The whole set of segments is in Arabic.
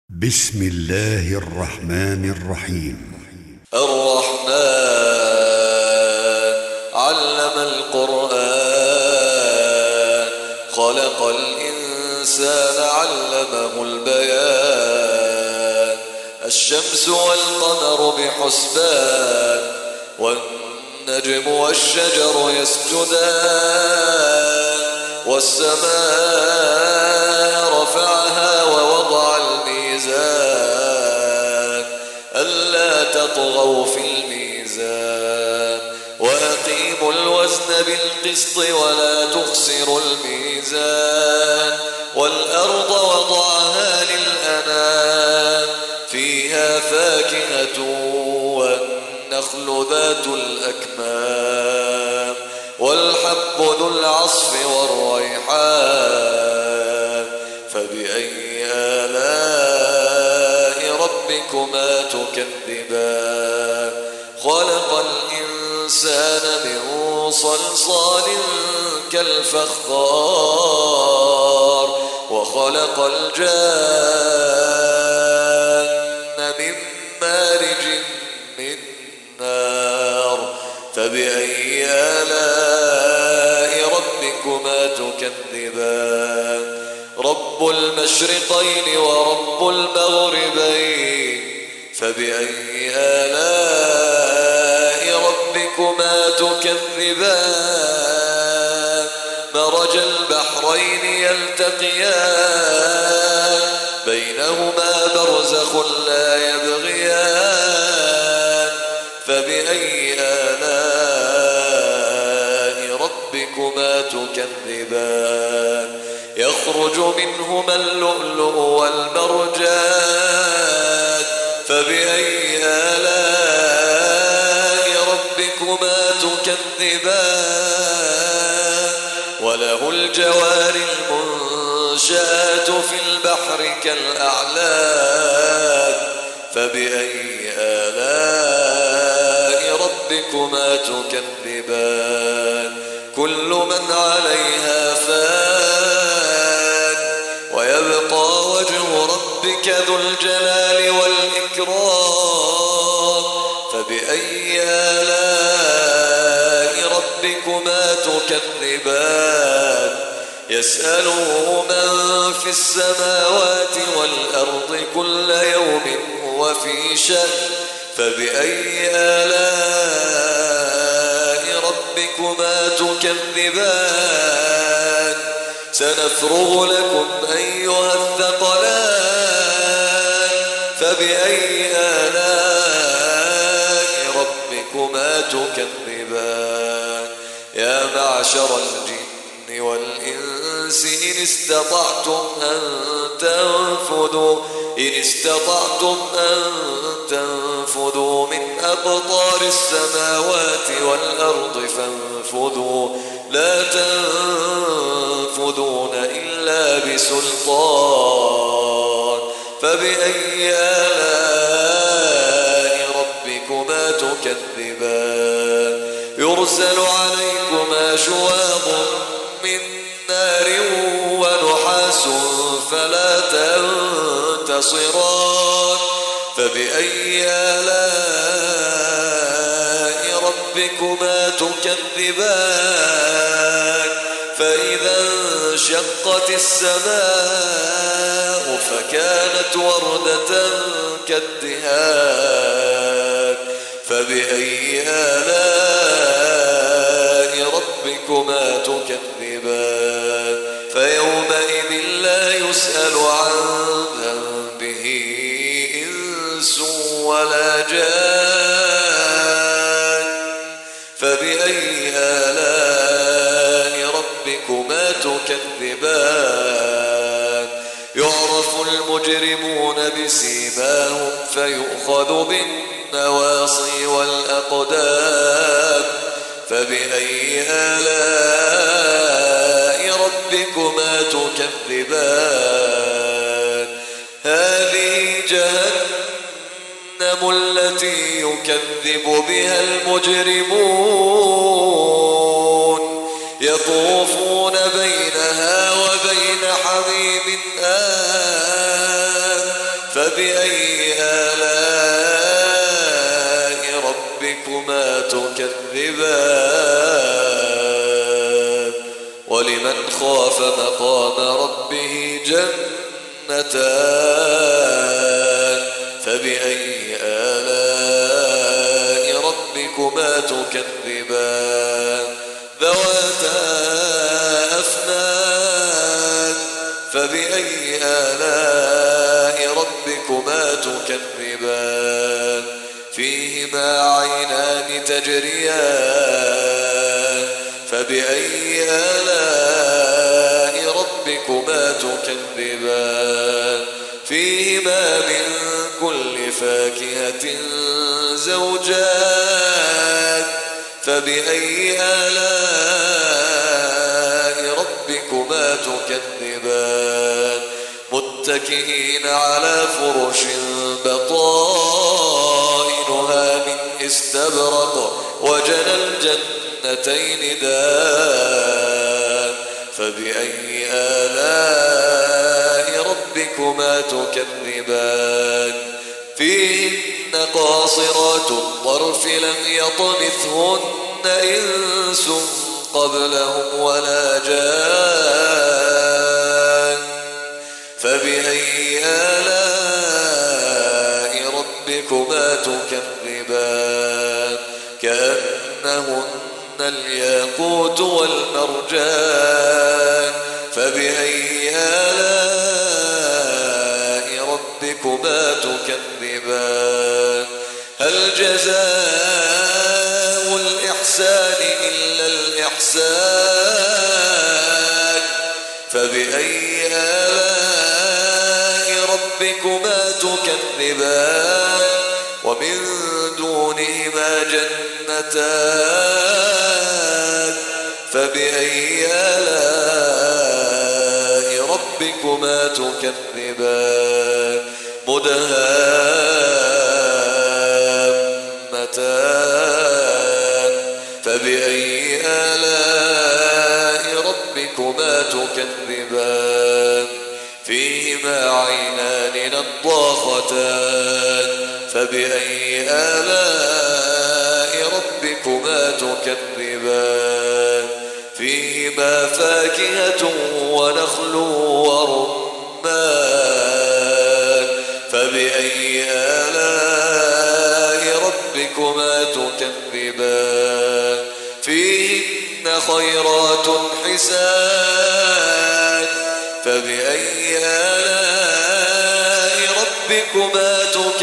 بسم الله الرحمن الرحيم. الرحمن علم القرآن خلق الإنسان علمه البيان. الشمس والقمر بحسبان والنجم والشجر يسجدان. والسماء رفعها ووضع الميزان ألا تطغوا في الميزان وأقيموا الوزن بالقسط ولا تخسروا الميزان. والأرض وضعها للأنام فيها فاكهة والنخل ذات الأكمام والحب ذو العصف والريحان. فبأي آلاء ربكما تكذبان؟ خلق الإنسان من صلصال كالفخار وخلق الجان من مارج من نار. فبأي آلاء ربكما تكذبان؟ رب المشرقين ورب المغربين. فبأي آلاء ربكما تكذبان؟ مرج البحرين يلتقيان بينهما برزخ لا يبغيان. فبأي آلاء ربكما تكذبان؟ يخرج منهما اللؤلؤ والمرجان. فبأي آلاء ربكما تكذبان؟ وله الجوار المنشآت في البحر كالأعلام. فبأي آلاء ربكما تكذبان؟ كل من عليها فان ويبقى وجه ربك ذو الجلال والإكرام. فبأي آلاء ربكما تكذبان؟ يسأله من في السماوات والأرض كل يوم هو في شأن. فبأي آلاء ربكما تكذبان؟ سنفرغ لكم أيها الثقلان. فبأي آلاء ربكما تكذبان؟ يا معشر الجن والإنس إن استطعتم أن تنفذوا من أقطار السماوات والأرض فانفذوا لا تنفذون إلا بسلطان. فبأي آلاء ربكما تكذبان؟ يرسل عليكما شواظ من نار ونحاس فلا تنتصران. فبأي آلاء ربكما تكذبان؟ فإذا انشقت السماء فكانت وردة كالدهان. فبأي آلاء ربكما تكذبان؟ فيومئذ لا يسأل عن ذنبه إنس ولا جان. فبأي آلاء ربكما تكذبان؟ يعرف المجرمون بسيماهم فيؤخذ بالنواصي والأقدام. فبأي آلاء ربكما تكذبان؟ هذه جهنم التي يكذب بها المجرمون يطوفون بينها وبين حميم آن فبأي آلاء ربكما تكذبان ولمن خاف مقام ربه جنتان فبأي آلاء ربكما تكذبان ذواتا أفنان فبأي آلاء ربكما تكذبان فيهما عينان تجريان فبأي آلاء ربكما تكذبان فيهما من كل فاكهة زوجان فبأي آلاء ربكما تكذبان متكئين على فرش بطائنها من استبرق وجنى الجنتين دان فبأي آلاء ربكما تكذبان فيهن قاصرات الطرف لم يطمثهن إنس قبلهم ولا جان فبأي آلاء ربكما تكذبان كأنهن الياقوت والمرجان فبأي آلاء ربكما تكذبان هل جزاء الإحسان إلا الإحسان فبأي آلاء ربكما تكذبان ومن دونهما جنتان فبأي آلاء ربكما تكذبان مدهامتان فبأي آلاء ربكما تكذبان فيهما عينان نضاختان فبأي آلاء ربكما تكذبان فيهما فاكهة ونخل ورمان فبأي آلاء ربكما تكذبان فيهن خيرات حسان فبأي آلاء ربكما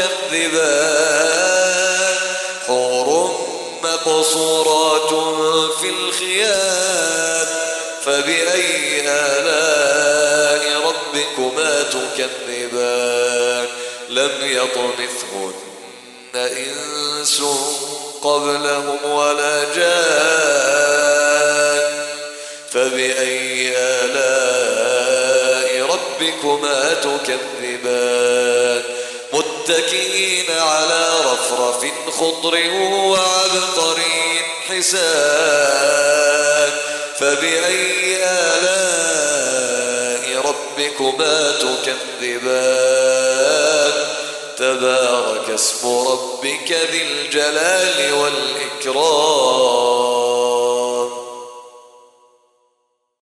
تكذبان حور مقصورات في الخيام فبأي آلاء ربكما تكذبان لم يطمثهن إنس قبلهم ولا جان فبأي آلاء ربكما تكذبان متكئين على رفرف خضر وعبقري حسان فبأي آلاء ربكما تكذبان تبارك اسم ربك ذي الجلال والإكرام